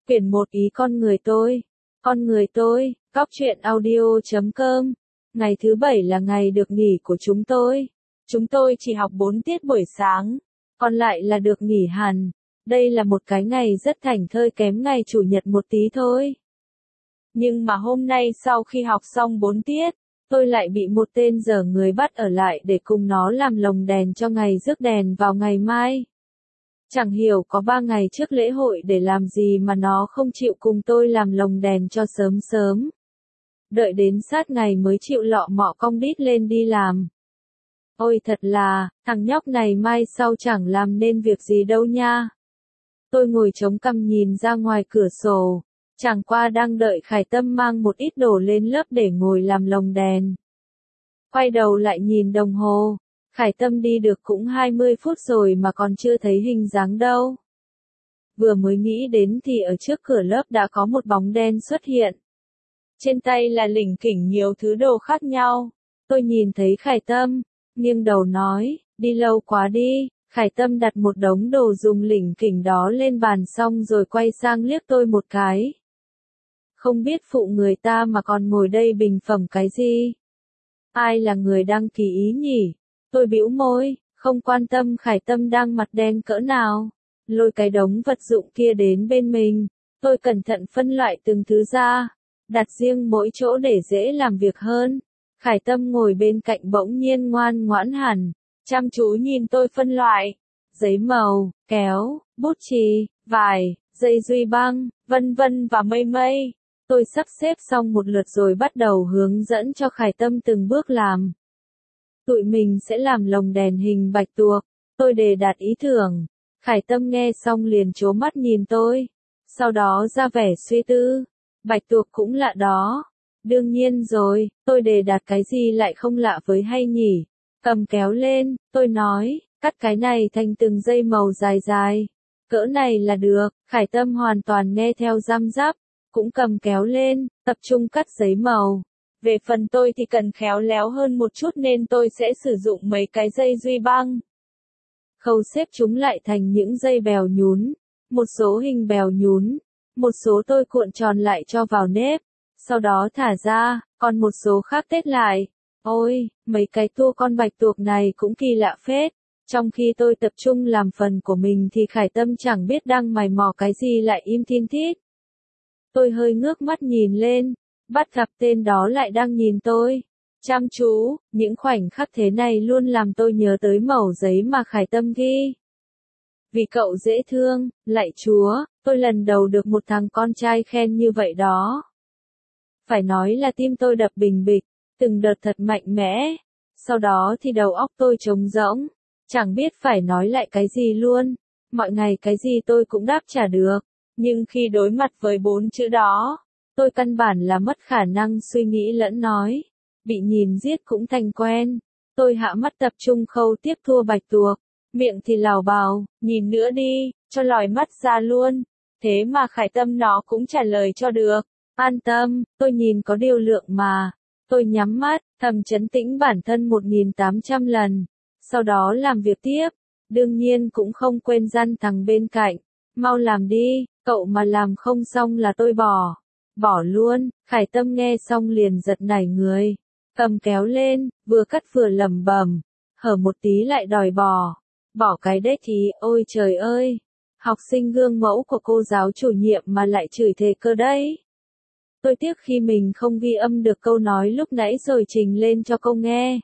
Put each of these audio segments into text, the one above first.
Quyển 1 Ý con người tôi. Con người tôi, Cóc truyện audio.com. Ngày thứ 7 là ngày được nghỉ của chúng tôi. Chúng tôi chỉ học 4 tiết buổi sáng, còn lại là được nghỉ hẳn. Đây là một cái ngày rất thảnh thơi, kém ngày chủ nhật một tí thôi. Nhưng mà hôm nay sau khi học xong 4 tiết, tôi lại bị một tên dở người bắt ở lại để cùng nó làm lồng đèn cho ngày rước đèn vào ngày mai. Chẳng hiểu có 3 ngày trước lễ hội để làm gì mà nó không chịu cùng tôi làm lồng đèn cho sớm sớm. Đợi đến sát ngày mới chịu lọ mọ cong đít lên đi làm. Ôi thật là, thằng nhóc này mai sau chẳng làm nên việc gì đâu nha. Tôi ngồi chống cằm nhìn ra ngoài cửa sổ, chẳng qua đang đợi Khải Tâm mang một ít đồ lên lớp để ngồi làm lồng đèn. Quay đầu lại nhìn đồng hồ, Khải Tâm đi được cũng 20 phút rồi mà còn chưa thấy hình dáng đâu. Vừa mới nghĩ đến thì ở trước cửa lớp đã có một bóng đen xuất hiện. Trên tay là lỉnh kỉnh nhiều thứ đồ khác nhau. Tôi nhìn thấy Khải Tâm, nghiêng đầu nói, đi lâu quá đi. Khải Tâm đặt một đống đồ dùng lỉnh kỉnh đó lên bàn xong rồi quay sang liếc tôi một cái. Không biết phụ người ta mà còn ngồi đây bình phẩm cái gì? Ai là người đăng ký ý nhỉ? Tôi bĩu môi, không quan tâm Khải Tâm đang mặt đen cỡ nào. Lôi cái đống vật dụng kia đến bên mình. Tôi cẩn thận phân loại từng thứ ra, đặt riêng mỗi chỗ để dễ làm việc hơn. Khải Tâm ngồi bên cạnh bỗng nhiên ngoan ngoãn hẳn, chăm chú nhìn tôi phân loại. Giấy màu, kéo, bút chì, vải, dây duy băng, vân vân và mây mây. Tôi sắp xếp xong một lượt rồi bắt đầu hướng dẫn cho Khải Tâm từng bước làm. Tụi mình sẽ làm lồng đèn hình bạch tuộc. Tôi đề đạt ý tưởng. Khải Tâm nghe xong liền trố mắt nhìn tôi. Sau đó ra vẻ suy tư. Bạch tuộc cũng lạ đó. Đương nhiên rồi, tôi đề đạt cái gì lại không lạ với hay nhỉ? Cầm kéo lên, tôi nói, cắt cái này thành từng dây màu dài dài. Cỡ này là được. Khải Tâm hoàn toàn nghe theo răm rắp. Cũng cầm kéo lên, tập trung cắt giấy màu. Về phần tôi thì cần khéo léo hơn một chút nên tôi sẽ sử dụng mấy cái dây duy băng. Khâu xếp chúng lại thành những dây bèo nhún. Một số hình bèo nhún. Một số tôi cuộn tròn lại cho vào nếp. Sau đó thả ra, còn một số khác tết lại. Ôi, mấy cái tua con bạch tuộc này cũng kỳ lạ phết. Trong khi tôi tập trung làm phần của mình thì Khải Tâm chẳng biết đang mày mò cái gì lại im thin thít. Tôi hơi ngước mắt nhìn lên, bắt gặp tên đó lại đang nhìn tôi. Chăm chú, những khoảnh khắc thế này luôn làm tôi nhớ tới mẩu giấy mà Khải Tâm ghi. Vì cậu dễ thương, lạy Chúa, tôi lần đầu được một thằng con trai khen như vậy đó. Phải nói là tim tôi đập bình bịch, từng đợt thật mạnh mẽ. Sau đó thì đầu óc tôi trống rỗng, chẳng biết phải nói lại cái gì luôn. Mọi ngày cái gì tôi cũng đáp trả được. Nhưng khi đối mặt với 4 chữ đó, tôi căn bản là mất khả năng suy nghĩ lẫn nói. Bị nhìn giết cũng thành quen. Tôi hạ mắt tập trung khâu tiếp thua bạch tuộc. Miệng thì lào bào, nhìn nữa đi, cho lòi mắt ra luôn. Thế mà Khải Tâm nó cũng trả lời cho được. An tâm, tôi nhìn có điều lượng mà. Tôi nhắm mắt, thầm trấn tĩnh bản thân 1800 lần. Sau đó làm việc tiếp. Đương nhiên cũng không quên dặn thằng bên cạnh. Mau làm đi, cậu mà làm không xong là tôi bỏ. Bỏ luôn. Khải Tâm nghe xong liền giật nảy người. Cầm kéo lên, vừa cắt vừa lẩm bẩm. Hở một tí lại đòi bỏ. Bỏ cái đếch thì, ôi trời ơi. Học sinh gương mẫu của cô giáo chủ nhiệm mà lại chửi thề cơ đấy. Tôi tiếc khi mình không ghi âm được câu nói lúc nãy rồi trình lên cho cô nghe.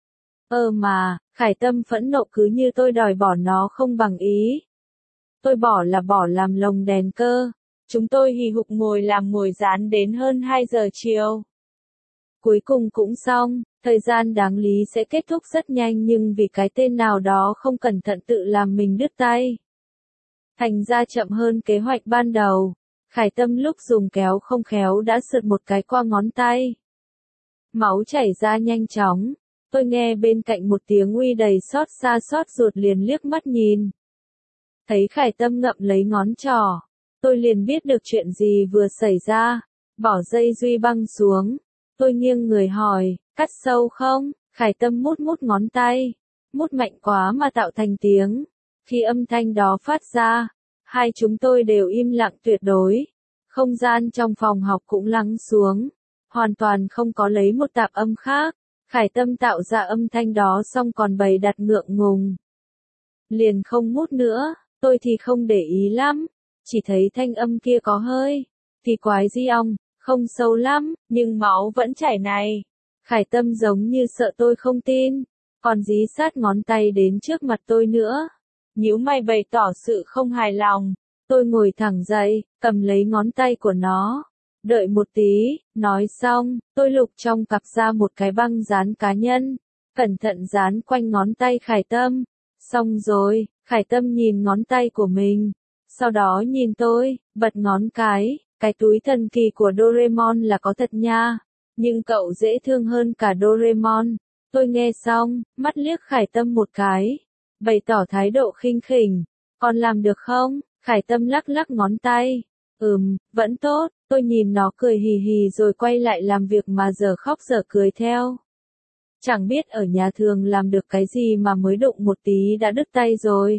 Mà, Khải Tâm phẫn nộ cứ như tôi đòi bỏ nó không bằng ý. Tôi bỏ là bỏ làm lồng đèn cơ. Chúng tôi hì hục ngồi làm ngồi dán đến hơn 2 giờ chiều. Cuối cùng cũng xong, thời gian đáng lý sẽ kết thúc rất nhanh nhưng vì cái tên nào đó không cẩn thận tự làm mình đứt tay. Thành ra chậm hơn kế hoạch ban đầu. Khải Tâm lúc dùng kéo không khéo đã sượt một cái qua ngón tay. Máu chảy ra nhanh chóng. Tôi nghe bên cạnh một tiếng uy đầy xót xa xót ruột liền liếc mắt nhìn. Thấy Khải Tâm ngậm lấy ngón trỏ. Tôi liền biết được chuyện gì vừa xảy ra. Bỏ dây duy băng xuống. Tôi nghiêng người hỏi, cắt sâu không? Khải Tâm mút mút ngón tay. Mút mạnh quá mà tạo thành tiếng. Khi âm thanh đó phát ra, hai chúng tôi đều im lặng tuyệt đối. Không gian trong phòng học cũng lắng xuống, hoàn toàn không có lấy một tạp âm khác. Khải Tâm tạo ra âm thanh đó xong còn bày đặt ngượng ngùng. Liền không mút nữa, tôi thì không để ý lắm, chỉ thấy thanh âm kia có hơi thì quái di ong, không sâu lắm, nhưng máu vẫn chảy này. Khải Tâm giống như sợ tôi không tin, còn dí sát ngón tay đến trước mặt tôi nữa. Nhíu mày bày tỏ sự không hài lòng. Tôi ngồi thẳng dậy, cầm lấy ngón tay của nó. Đợi một tí, nói xong, tôi lục trong cặp ra một cái băng dán cá nhân, cẩn thận dán quanh ngón tay Khải Tâm. Xong rồi, Khải Tâm nhìn ngón tay của mình, sau đó nhìn tôi, bật ngón cái túi thần kỳ của Doraemon là có thật nha, nhưng cậu dễ thương hơn cả Doraemon. Tôi nghe xong, mắt liếc Khải Tâm một cái, bày tỏ thái độ khinh khỉnh. Con làm được không? Khải Tâm lắc lắc ngón tay. Vẫn tốt. Tôi nhìn nó cười hì hì rồi quay lại làm việc mà giờ khóc giờ cười theo. Chẳng biết ở nhà thường làm được cái gì mà mới đụng một tí đã đứt tay rồi.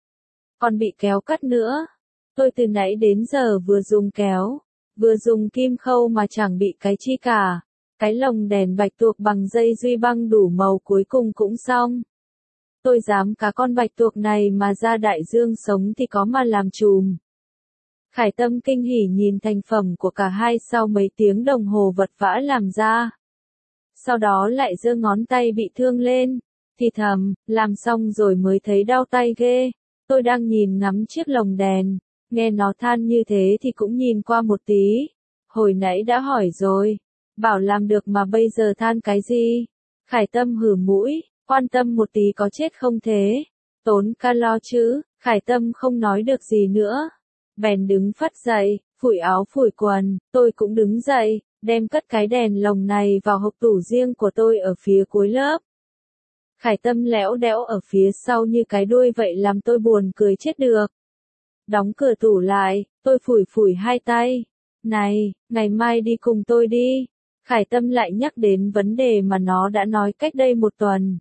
Còn bị kéo cắt nữa. Tôi từ nãy đến giờ vừa dùng kéo, vừa dùng kim khâu mà chẳng bị cái chi cả. Cái lồng đèn bạch tuộc bằng dây duy băng đủ màu cuối cùng cũng xong. Tôi dám cá con bạch tuộc này mà ra đại dương sống thì có mà làm chùm. Khải Tâm kinh hỉ nhìn thành phẩm của cả hai sau mấy tiếng đồng hồ vật vã làm ra. Sau đó lại giơ ngón tay bị thương lên, thì thầm, làm xong rồi mới thấy đau tay ghê. Tôi đang nhìn ngắm chiếc lồng đèn, nghe nó than như thế thì cũng nhìn qua một tí. Hồi nãy đã hỏi rồi, bảo làm được mà bây giờ than cái gì? Khải Tâm hử mũi, quan tâm một tí có chết không thế? Tốn calo chứ. Khải Tâm không nói được gì nữa. Bèn đứng phắt dậy, phủi áo phủi quần, tôi cũng đứng dậy, đem cất cái đèn lồng này vào hộp tủ riêng của tôi ở phía cuối lớp. Khải Tâm lẽo đẽo ở phía sau như cái đuôi vậy làm tôi buồn cười chết được. Đóng cửa tủ lại, tôi phủi phủi hai tay. Này, ngày mai đi cùng tôi đi. Khải Tâm lại nhắc đến vấn đề mà nó đã nói cách đây một tuần.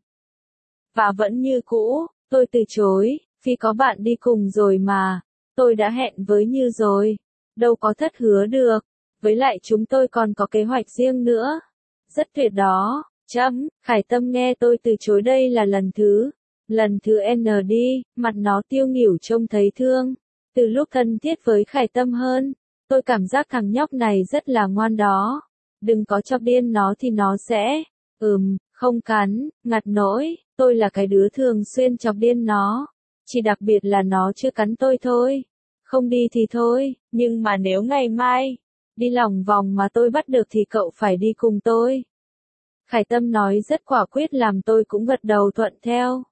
Và vẫn như cũ, tôi từ chối, vì có bạn đi cùng rồi mà. Tôi đã hẹn với Như rồi, đâu có thất hứa được, với lại chúng tôi còn có kế hoạch riêng nữa. Rất tuyệt đó, Khải Tâm nghe tôi từ chối đây là lần thứ N đi, mặt nó tiêu nghỉu trông thấy thương. Từ lúc thân thiết với Khải Tâm hơn, tôi cảm giác thằng nhóc này rất là ngoan đó. Đừng có chọc điên nó thì nó sẽ, không cắn, ngặt nỗi, tôi là cái đứa thường xuyên chọc điên nó. Chỉ đặc biệt là nó chưa cắn tôi thôi. Không đi thì thôi, nhưng mà nếu ngày mai đi lòng vòng mà tôi bắt được thì cậu phải đi cùng tôi. Khải Tâm nói rất quả quyết làm tôi cũng gật đầu thuận theo.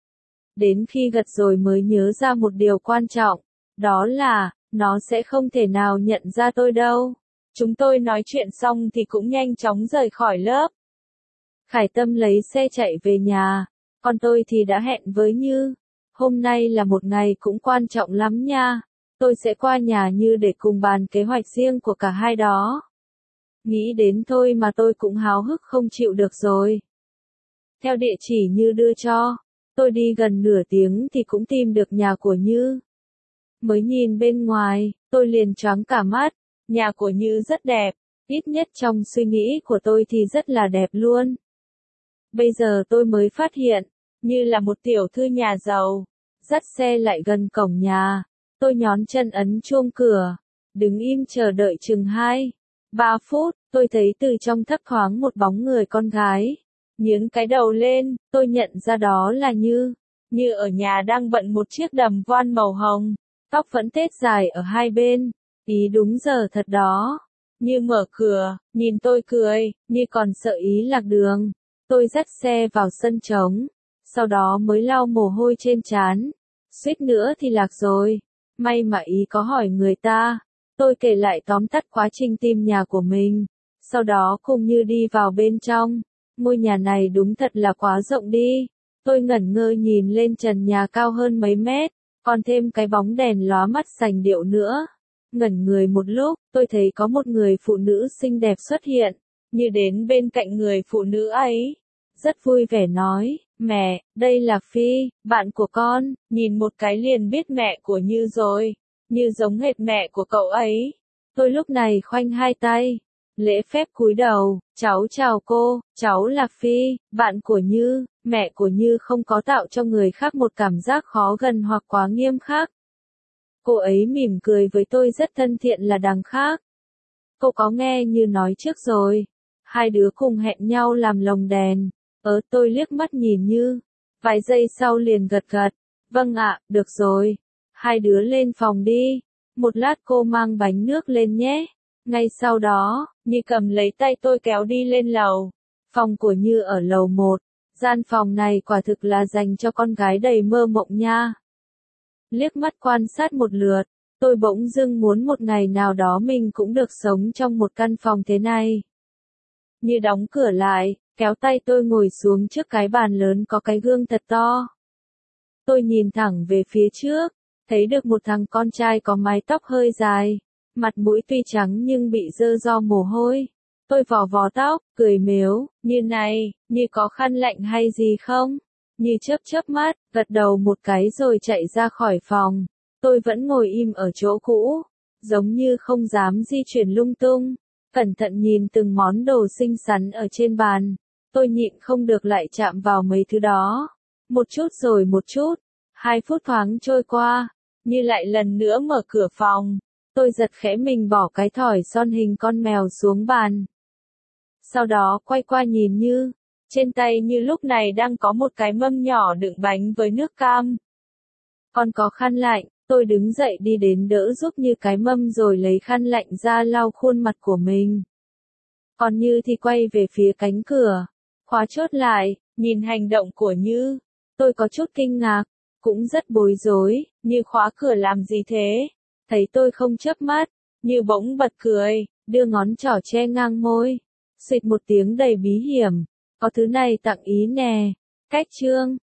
Đến khi gật rồi mới nhớ ra một điều quan trọng, đó là, nó sẽ không thể nào nhận ra tôi đâu. Chúng tôi nói chuyện xong thì cũng nhanh chóng rời khỏi lớp. Khải Tâm lấy xe chạy về nhà, còn tôi thì đã hẹn với Như. Hôm nay là một ngày cũng quan trọng lắm nha. Tôi sẽ qua nhà Như để cùng bàn kế hoạch riêng của cả hai đó. Nghĩ đến thôi mà tôi cũng háo hức không chịu được rồi. Theo địa chỉ Như đưa cho, tôi đi gần nửa tiếng thì cũng tìm được nhà của Như. Mới nhìn bên ngoài, tôi liền choáng cả mắt. Nhà của Như rất đẹp, ít nhất trong suy nghĩ của tôi thì rất là đẹp luôn. Bây giờ tôi mới phát hiện, Như là một tiểu thư nhà giàu. Dắt xe lại gần cổng nhà, tôi nhón chân ấn chuông cửa, đứng im chờ đợi chừng 2-3 phút, tôi thấy từ trong thấp thoáng một bóng người con gái. Nhướng cái đầu lên, tôi nhận ra đó là Như. Như ở nhà đang bận một chiếc đầm voan màu hồng, tóc vẫn tết dài ở hai bên, ý đúng giờ thật đó. Như mở cửa, nhìn tôi cười, Như còn sợ ý lạc đường. Tôi dắt xe vào sân trống, sau đó mới lau mồ hôi trên trán. Suýt nữa thì lạc rồi. May mà ý có hỏi người ta. Tôi kể lại tóm tắt quá trình tìm nhà của mình. Sau đó cùng Như đi vào bên trong. Ngôi nhà này đúng thật là quá rộng đi. Tôi ngẩn ngơ nhìn lên trần nhà cao hơn mấy mét, còn thêm cái bóng đèn lóa mắt sành điệu nữa. Ngẩn người một lúc, tôi thấy có một người phụ nữ xinh đẹp xuất hiện. Như đến bên cạnh người phụ nữ ấy, rất vui vẻ nói, mẹ, đây là Phi, bạn của con. Nhìn một cái liền biết mẹ của Như rồi. Như giống hệt mẹ của cậu ấy. Tôi lúc này khoanh hai tay, lễ phép cúi đầu, cháu chào cô, cháu là Phi, bạn của Như, mẹ của Như không có tạo cho người khác một cảm giác khó gần hoặc quá nghiêm khắc. Cô ấy mỉm cười với tôi rất thân thiện là đằng khác. Cô có nghe Như nói trước rồi. Hai đứa cùng hẹn nhau làm lồng đèn. Tôi liếc mắt nhìn Như. Vài giây sau liền gật gật. Vâng ạ, được rồi. Hai đứa lên phòng đi. Một lát cô mang bánh nước lên nhé. Ngay sau đó, Như cầm lấy tay tôi kéo đi lên lầu. Phòng của Như ở lầu 1. Gian phòng này quả thực là dành cho con gái đầy mơ mộng nha. Liếc mắt quan sát một lượt, tôi bỗng dưng muốn một ngày nào đó mình cũng được sống trong một căn phòng thế này. Như đóng cửa lại, kéo tay tôi ngồi xuống trước cái bàn lớn có cái gương thật to. Tôi nhìn thẳng về phía trước, thấy được một thằng con trai có mái tóc hơi dài, mặt mũi tuy trắng nhưng bị dơ do mồ hôi. Tôi vò vò tóc, cười mếu, Như này, Như có khăn lạnh hay gì không? Như chớp chớp mắt, gật đầu một cái rồi chạy ra khỏi phòng. Tôi vẫn ngồi im ở chỗ cũ, giống như không dám di chuyển lung tung, cẩn thận nhìn từng món đồ xinh xắn ở trên bàn. Tôi nhịn không được lại chạm vào mấy thứ đó. Một chút rồi một chút, 2 phút thoáng trôi qua, Như lại lần nữa mở cửa phòng. Tôi giật khẽ mình bỏ cái thỏi son hình con mèo xuống bàn. Sau đó quay qua nhìn Như. Trên tay Như lúc này đang có một cái mâm nhỏ đựng bánh với nước cam. Còn có khăn lạnh, tôi đứng dậy đi đến đỡ giúp Như cái mâm rồi lấy khăn lạnh ra lau khuôn mặt của mình. Còn Như thì quay về phía cánh cửa, khóa chốt lại, nhìn hành động của Như. Tôi có chút kinh ngạc, cũng rất bối rối, Như khóa cửa làm gì thế? Thấy tôi không chớp mắt, Như bỗng bật cười, đưa ngón trỏ che ngang môi. Xịt một tiếng đầy bí hiểm. Có thứ này tặng ý nè. Cách chương